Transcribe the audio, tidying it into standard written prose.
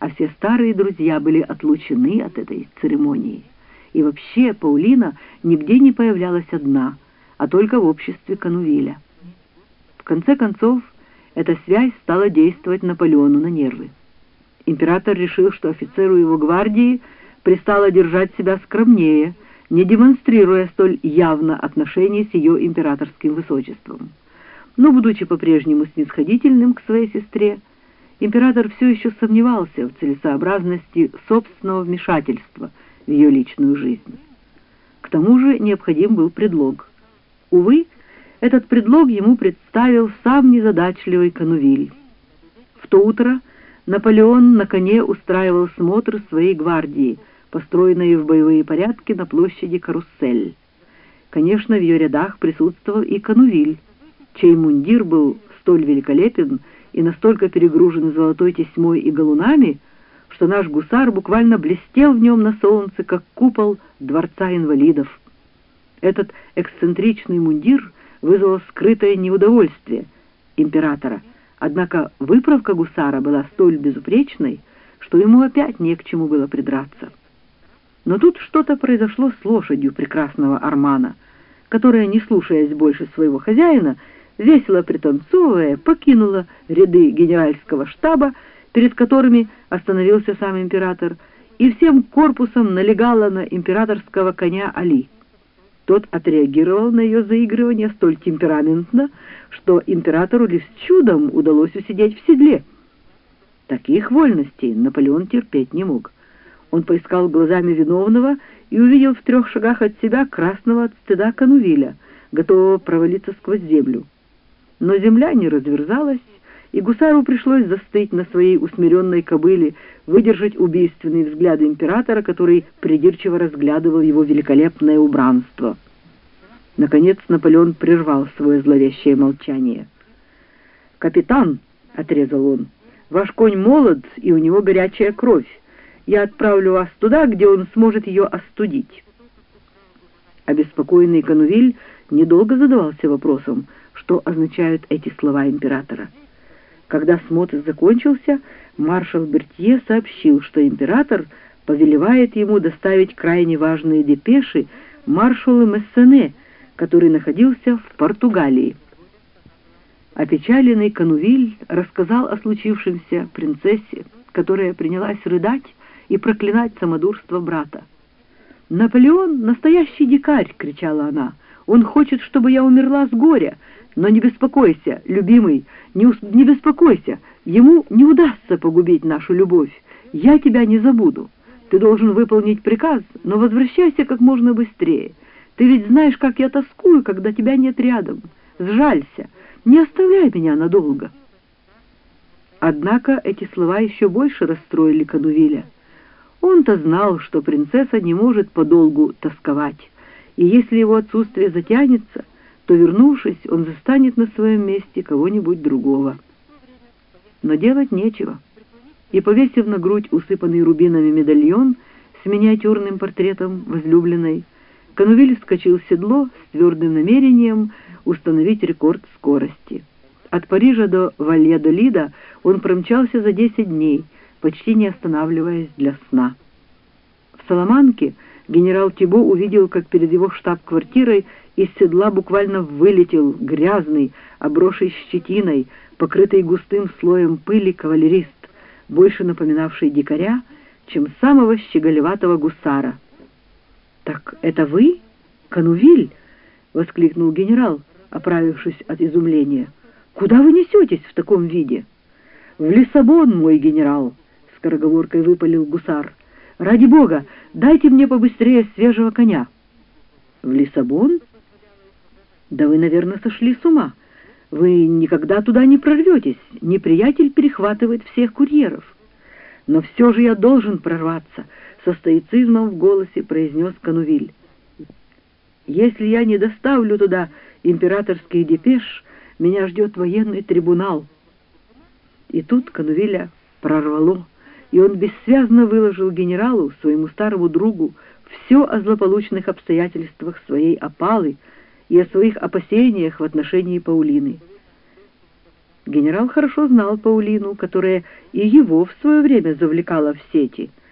а все старые друзья были отлучены от этой церемонии. И вообще Паулина нигде не появлялась одна, а только в обществе Канувиля. В конце концов, эта связь стала действовать Наполеону на нервы. Император решил, что офицеру его гвардии пристало держать себя скромнее, не демонстрируя столь явно отношений с ее императорским высочеством. Но, будучи по-прежнему снисходительным к своей сестре, император все еще сомневался в целесообразности собственного вмешательства в ее личную жизнь. К тому же необходим был предлог. Увы, этот предлог ему представил сам незадачливый Канувиль. В то утро Наполеон на коне устраивал смотр своей гвардии, построенной в боевые порядки на площади Карусель. Конечно, в ее рядах присутствовал и Канувиль, чей мундир был столь великолепен и настолько перегружен золотой тесьмой и галунами, что наш гусар буквально блестел в нем на солнце, как купол дворца инвалидов. Этот эксцентричный мундир вызвал скрытое неудовольствие императора, однако выправка гусара была столь безупречной, что ему опять не к чему было придраться. Но тут что-то произошло с лошадью прекрасного Армана, которая, не слушаясь больше своего хозяина, весело пританцовывая, покинула ряды генеральского штаба, перед которыми остановился сам император, и всем корпусом налегала на императорского коня Али. Тот отреагировал на ее заигрывание столь темпераментно, что императору лишь чудом удалось усидеть в седле. Таких вольностей Наполеон терпеть не мог. Он поискал глазами виновного и увидел в 3 шагах от себя красного от стыда Канувиля, готового провалиться сквозь землю. Но земля не разверзалась, и гусару пришлось застыть на своей усмиренной кобыле, выдержать убийственные взгляды императора, который придирчиво разглядывал его великолепное убранство. Наконец Наполеон прервал свое зловещее молчание. «Капитан», — отрезал он, — «ваш конь молод, и у него горячая кровь. Я отправлю вас туда, где он сможет ее остудить». Обеспокоенный Канувиль недолго задавался вопросом, что означают эти слова императора. Когда смотр закончился, маршал Бертье сообщил, что император повелевает ему доставить крайне важные депеши маршалу Мессене, который находился в Португалии. Опечаленный Канувиль рассказал о случившемся принцессе, которая принялась рыдать и проклинать самодурство брата. «Наполеон — настоящий дикарь!» — кричала она. «Он хочет, чтобы я умерла с горя. Но не беспокойся, любимый, не беспокойся, ему не удастся погубить нашу любовь. Я тебя не забуду. Ты должен выполнить приказ, но возвращайся как можно быстрее. Ты ведь знаешь, как я тоскую, когда тебя нет рядом. Сжалься, не оставляй меня надолго». Однако эти слова еще больше расстроили Канувиля. Он-то знал, что принцесса не может подолгу тосковать, и если его отсутствие затянется, то, вернувшись, он застанет на своем месте кого-нибудь другого. Но делать нечего, и, повесив на грудь усыпанный рубинами медальон с миниатюрным портретом возлюбленной, Канувиль вскочил в седло с твердым намерением установить рекорд скорости. От Парижа до Вальядолида он промчался за 10 дней, почти не останавливаясь для сна. В Саламанке генерал Тибо увидел, как перед его штаб-квартирой из седла буквально вылетел грязный, обросший щетиной, покрытый густым слоем пыли кавалерист, больше напоминавший дикаря, чем самого щеголеватого гусара. «Так это вы, Канувиль?» — воскликнул генерал, оправившись от изумления. «Куда вы несетесь в таком виде?» «В Лиссабон, мой генерал!» — скороговоркой выпалил гусар. «Ради бога, дайте мне побыстрее свежего коня». «В Лиссабон? Да вы, наверное, сошли с ума. Вы никогда туда не прорветесь. Неприятель перехватывает всех курьеров». «Но все же я должен прорваться», — со стоицизмом в голосе произнес Канувиль. «Если я не доставлю туда императорских депеш, меня ждет военный трибунал». И тут Канувиля прорвало, и он бессвязно выложил генералу, своему старому другу, все о злополучных обстоятельствах своей опалы и о своих опасениях в отношении Паулины. Генерал хорошо знал Паулину, которая и его в свое время завлекала в сети,